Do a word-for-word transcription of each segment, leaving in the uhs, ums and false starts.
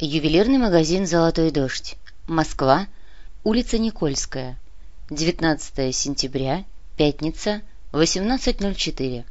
Ювелирный магазин «Золотой дождь», Москва, улица Никольская, девятнадцатое сентября, пятница, восемнадцать ноль четыре.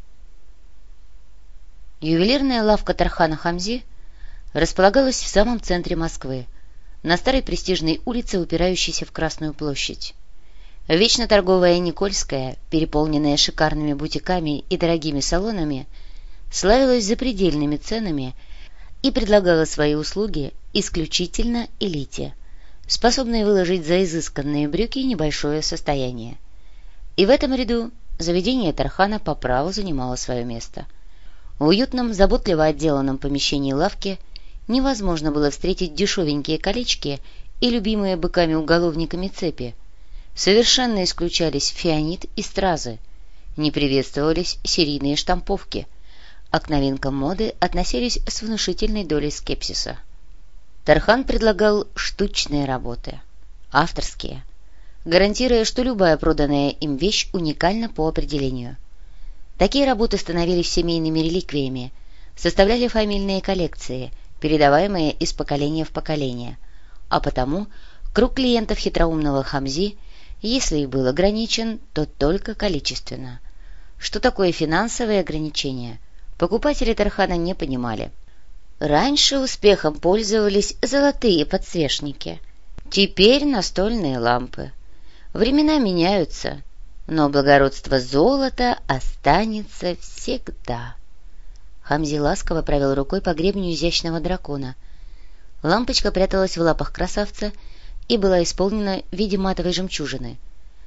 Ювелирная лавка Тархана Хамзи располагалась в самом центре Москвы, на старой престижной улице, упирающейся в Красную площадь. Вечно торговая Никольская, переполненная шикарными бутиками и дорогими салонами, славилась запредельными ценами и предлагала свои услуги исключительно элите, способной выложить за изысканные брюки небольшое состояние. И в этом ряду заведение Тархана по праву занимало свое место. В уютном, заботливо отделанном помещении лавки невозможно было встретить дешевенькие колечки и любимые быками-уголовниками цепи. Совершенно исключались фианит и стразы, не приветствовались серийные штамповки, а к новинкам моды относились с внушительной долей скепсиса. Тархан предлагал штучные работы, авторские, гарантируя, что любая проданная им вещь уникальна по определению. Такие работы становились семейными реликвиями, составляли фамильные коллекции, передаваемые из поколения в поколение, а потому круг клиентов хитроумного Хамзи, если и был ограничен, то только количественно. Что такое финансовые ограничения, покупатели Тархана не понимали. Раньше успехом пользовались золотые подсвечники, теперь настольные лампы. Времена меняются, но благородство золота останется всегда. Хамзи ласково провел рукой по гребню изящного дракона. Лампочка пряталась в лапах красавца и была исполнена в виде матовой жемчужины.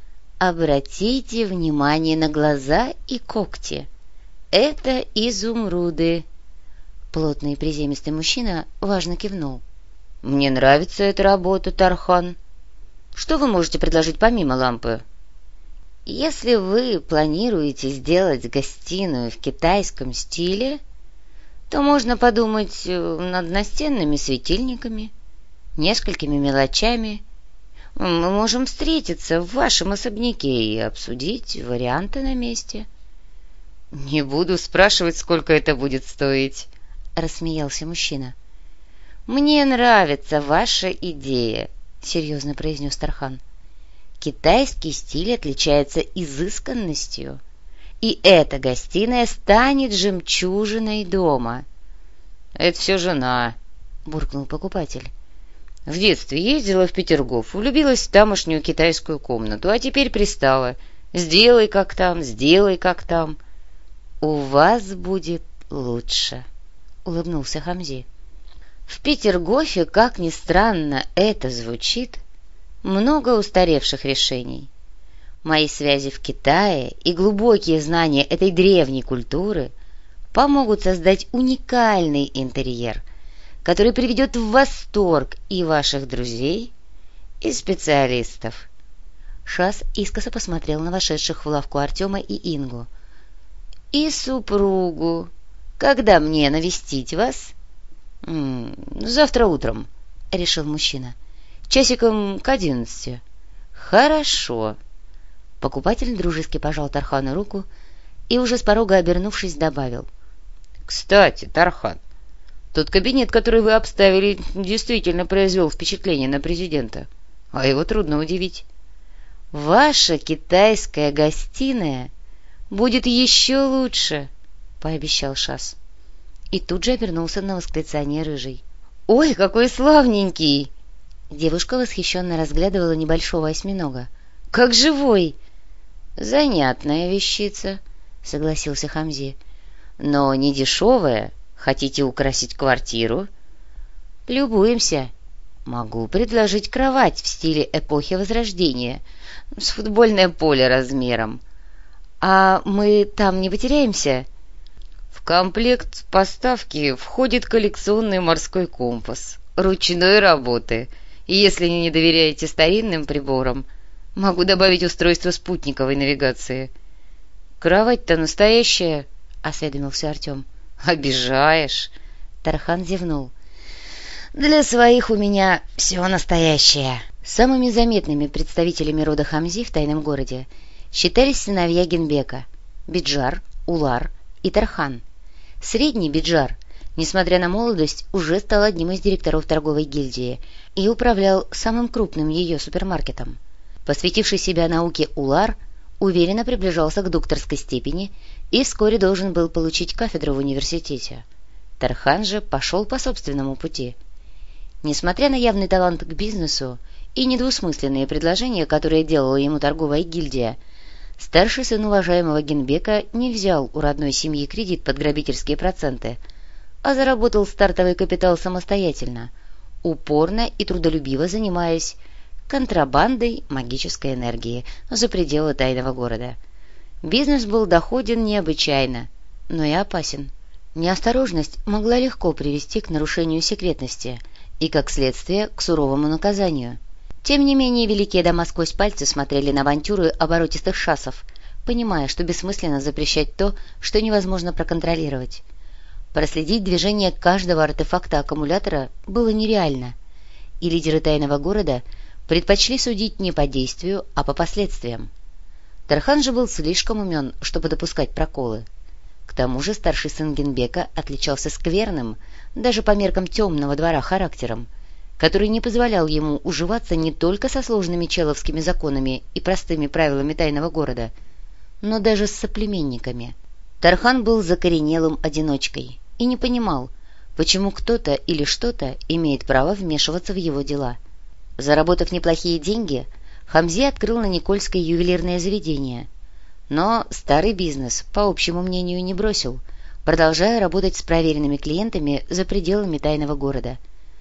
Обратите внимание на глаза и когти. Это изумруды. Плотный приземистый мужчина важно кивнул. — Мне нравится эта работа, Тархан. Что вы можете предложить помимо лампы? — Если вы планируете сделать гостиную в китайском стиле, то можно подумать над настенными светильниками, несколькими мелочами. Мы можем встретиться в вашем особняке и обсудить варианты на месте. — Не буду спрашивать, сколько это будет стоить, — рассмеялся мужчина. — Мне нравится ваша идея, — серьезно произнес Тархан. — Китайский стиль отличается изысканностью, и эта гостиная станет жемчужиной дома. — Это все жена, — буркнул покупатель. — В детстве ездила в Петергоф, влюбилась в тамошнюю китайскую комнату, а теперь пристала. Сделай как там, сделай как там. — У вас будет лучше, — улыбнулся Хамзи. В Петергофе, как ни странно это звучит, много устаревших решений. Мои связи в Китае и глубокие знания этой древней культуры помогут создать уникальный интерьер, который приведет в восторг и ваших друзей, и специалистов. Шас искоса посмотрел на вошедших в лавку Артема и Ингу. — И супругу. Когда мне навестить вас? — Завтра утром, — решил мужчина. — Часиком к одиннадцати. — Хорошо. Покупатель дружески пожал Тархану руку и, уже с порога обернувшись, добавил. — Кстати, Тархан, тот кабинет, который вы обставили, действительно произвел впечатление на президента, а его трудно удивить. — Ваша китайская гостиная будет еще лучше, — пообещал Шас. И тут же обернулся на восклицание рыжий. — Ой, какой славненький! Девушка восхищенно разглядывала небольшого осьминога. — Как живой! — Занятная вещица, — согласился Хамзи. — Но не дешевая. Хотите украсить квартиру? — Любуемся. Могу предложить кровать в стиле эпохи Возрождения с футбольное поле размером. А мы там не потеряемся? В комплект поставки входит коллекционный морской компас ручной работы. И если не доверяете старинным приборам, могу добавить устройство спутниковой навигации. — Кровать-то настоящая, — осведомился Артем. — Обижаешь. Тархан зевнул. — Для своих у меня все настоящее. Самыми заметными представителями рода Хамзи в тайном городе считались сыновья Генбека — Биджар, Улар и Тархан. Средний Биджар несмотря на молодость, уже стал одним из директоров торговой гильдии и управлял самым крупным ее супермаркетом. Посвятивший себя науке Улар уверенно приближался к докторской степени и вскоре должен был получить кафедру в университете. Тархан же пошел по собственному пути. Несмотря на явный талант к бизнесу и недвусмысленные предложения, которые делала ему торговая гильдия, старший сын уважаемого Генбека не взял у родной семьи кредит под грабительские проценты, а заработал стартовый капитал самостоятельно, упорно и трудолюбиво занимаясь контрабандой магической энергии за пределы тайного города. Бизнес был доходен необычайно, но и опасен. Неосторожность могла легко привести к нарушению секретности и, как следствие, к суровому наказанию. Тем не менее, великие дома сквозь пальцы смотрели на авантюры оборотистых шасов, понимая, что бессмысленно запрещать то, что невозможно проконтролировать. Проследить движение каждого артефакта аккумулятора было нереально, и лидеры тайного города предпочли судить не по действию, а по последствиям. Тархан же был слишком умен, чтобы допускать проколы. К тому же старший сын Генбека отличался скверным, даже по меркам темного двора, характером, который не позволял ему уживаться не только со сложными человскими законами и простыми правилами тайного города, но даже с соплеменниками. Тархан был закоренелым одиночкой и не понимал, почему кто-то или что-то имеет право вмешиваться в его дела. Заработав неплохие деньги, Хамзи открыл на Никольской ювелирное заведение, но старый бизнес, по общему мнению, не бросил, продолжая работать с проверенными клиентами за пределами тайного города.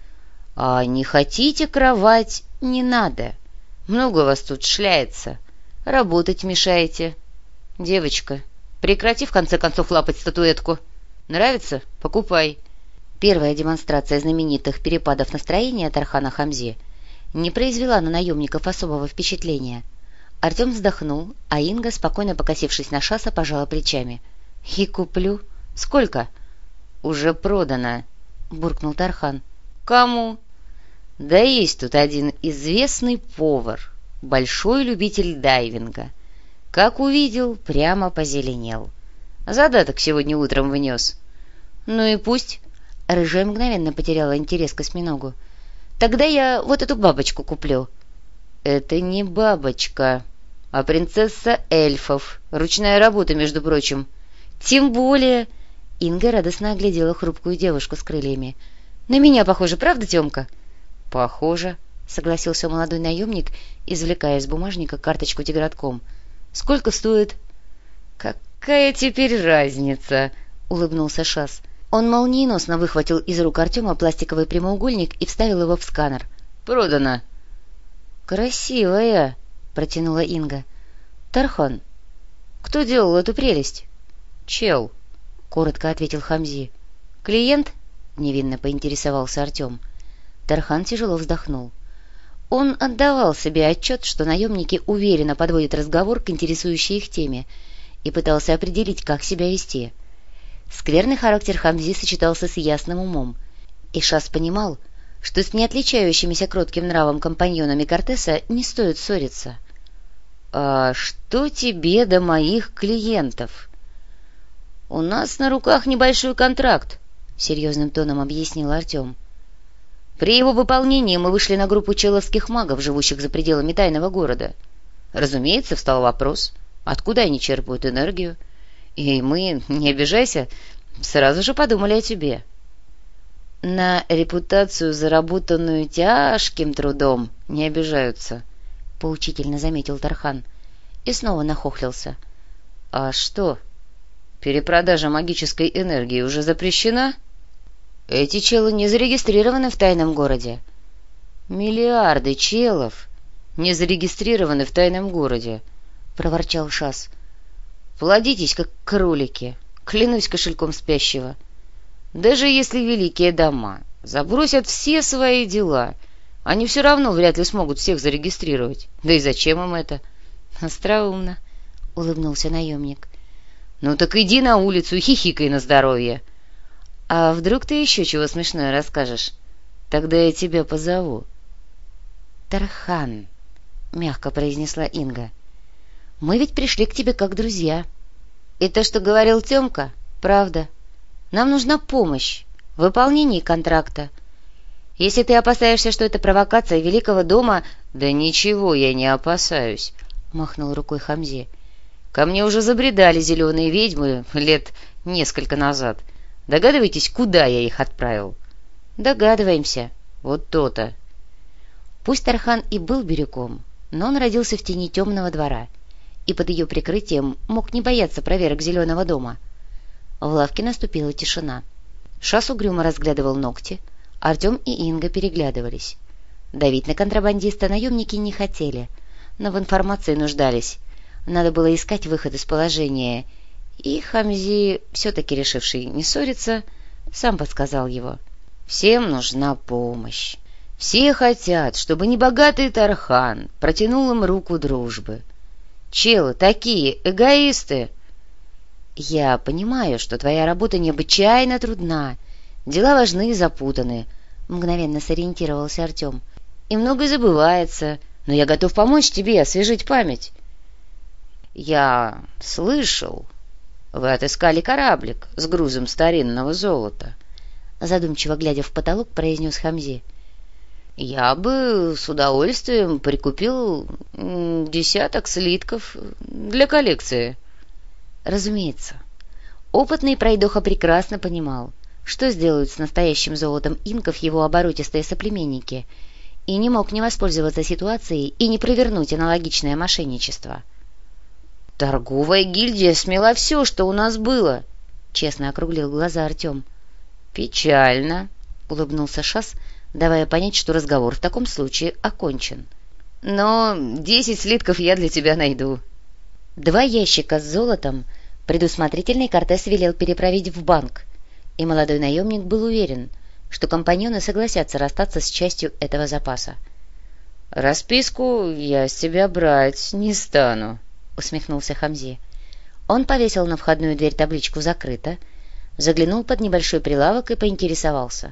«А не хотите кровать? Не надо. Много вас тут шляется. Работать мешаете. Девочка, прекрати в конце концов лапать статуэтку. Нравится? Покупай». Первая демонстрация знаменитых перепадов настроения Тархана Хамзи не произвела на наемников особого впечатления. Артем вздохнул, а Инга, спокойно покосившись на Шаса, пожала плечами. «И куплю. Сколько?» «Уже продано», — буркнул Тархан. «Кому?» «Да есть тут один известный повар, большой любитель дайвинга. Как увидел, прямо позеленел. Задаток сегодня утром внес». «Ну и пусть». Рыжая мгновенно потеряла интерес к осьминогу. «Тогда я вот эту бабочку куплю». «Это не бабочка, а принцесса эльфов. Ручная работа, между прочим». «Тем более...» Инга радостно оглядела хрупкую девушку с крыльями. «На меня похоже, правда, Темка?» «Похоже», — согласился молодой наемник, извлекая из бумажника карточку тигратком. «Сколько стоит?» «Какая теперь разница?» — улыбнулся Шас. Он молниеносно выхватил из рук Артема пластиковый прямоугольник и вставил его в сканер. «Продано!» «Красивая!» — протянула Инга. «Тархан, кто делал эту прелесть?» «Чел», — коротко ответил Хамзи. «Клиент?» — невинно поинтересовался Артем. Тархан тяжело вздохнул. Он отдавал себе отчет, что наемники уверенно подводят разговор к интересующей их теме, и пытался определить, как себя вести. Скверный характер Хамзи сочетался с ясным умом, и Шас понимал, что с неотличающимися кротким нравом компаньонами Кортеса не стоит ссориться. «А что тебе до моих клиентов?» «У нас на руках небольшой контракт», — серьезным тоном объяснил Артем. «При его выполнении мы вышли на группу человских магов, живущих за пределами тайного города. Разумеется, встал вопрос, откуда они черпают энергию. И мы, не обижайся, сразу же подумали о тебе». «На репутацию, заработанную тяжким трудом, не обижаются», — поучительно заметил Тархан. И снова нахохлился. «А что, перепродажа магической энергии уже запрещена?» «Эти челы не зарегистрированы в тайном городе». «Миллиарды челов не зарегистрированы в тайном городе», — проворчал Шас. «Плодитесь, как кролики, клянусь кошельком спящего. Даже если великие дома забросят все свои дела, они все равно вряд ли смогут всех зарегистрировать. Да и зачем им это?» «Остроумно», — улыбнулся наемник. «Ну так иди на улицу и хихикай на здоровье. А вдруг ты еще чего смешное расскажешь? Тогда я тебя позову». «Тархан», — мягко произнесла Инга, — «мы ведь пришли к тебе как друзья. И то, что говорил Темка, правда. Нам нужна помощь в выполнении контракта. Если ты опасаешься, что это провокация Великого дома...» «Да ничего я не опасаюсь», — махнул рукой Хамзи. «Ко мне уже забредали зеленые ведьмы лет несколько назад. Догадываетесь, куда я их отправил?» «Догадываемся. Вот то-то». Пусть Тархан и был бирюком, но он родился в тени темного двора и под ее прикрытием мог не бояться проверок зеленого дома. В лавке наступила тишина. Шас угрюмо разглядывал ногти, Артем и Инга переглядывались. Давить на контрабандиста наемники не хотели, но в информации нуждались. Надо было искать выход из положения, и Хамзи, все-таки решивший не ссориться, сам подсказал его. «Всем нужна помощь. Все хотят, чтобы небогатый Тархан протянул им руку дружбы. Челы такие эгоисты!» «Я понимаю, что твоя работа необычайно трудна, дела важны и запутаны», — мгновенно сориентировался Артем. «И многое забывается, но я готов помочь тебе освежить память». «Я слышал, вы отыскали кораблик с грузом старинного золота», — задумчиво глядя в потолок, произнес Хамзи. «Я бы с удовольствием прикупил десяток слитков для коллекции». Разумеется. Опытный пройдоха прекрасно понимал, что сделают с настоящим золотом инков его оборотистые соплеменники, и не мог не воспользоваться ситуацией и не провернуть аналогичное мошенничество. «Торговая гильдия смела все, что у нас было», — честно округлил глаза Артем. «Печально», — улыбнулся Шас, давая понять, что разговор в таком случае окончен. «Но десять слитков я для тебя найду». Два ящика с золотом предусмотрительный Кортес велел переправить в банк, и молодой наемник был уверен, что компаньоны согласятся расстаться с частью этого запаса. «Расписку я с тебя брать не стану», — усмехнулся Хамзи. Он повесил на входную дверь табличку «Закрыто», заглянул под небольшой прилавок и поинтересовался.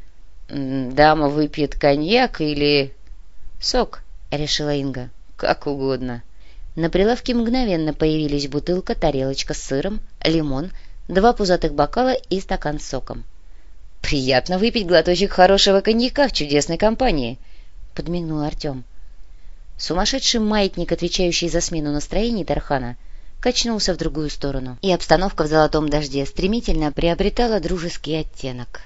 «Дама выпьет коньяк или...» «Сок», — решила Инга. «Как угодно». На прилавке мгновенно появились бутылка, тарелочка с сыром, лимон, два пузатых бокала и стакан с соком. «Приятно выпить глоточек хорошего коньяка в чудесной компании», — подмигнул Артем. Сумасшедший маятник, отвечающий за смену настроений Тархана, качнулся в другую сторону, и обстановка в золотом дожде стремительно приобретала дружеский оттенок.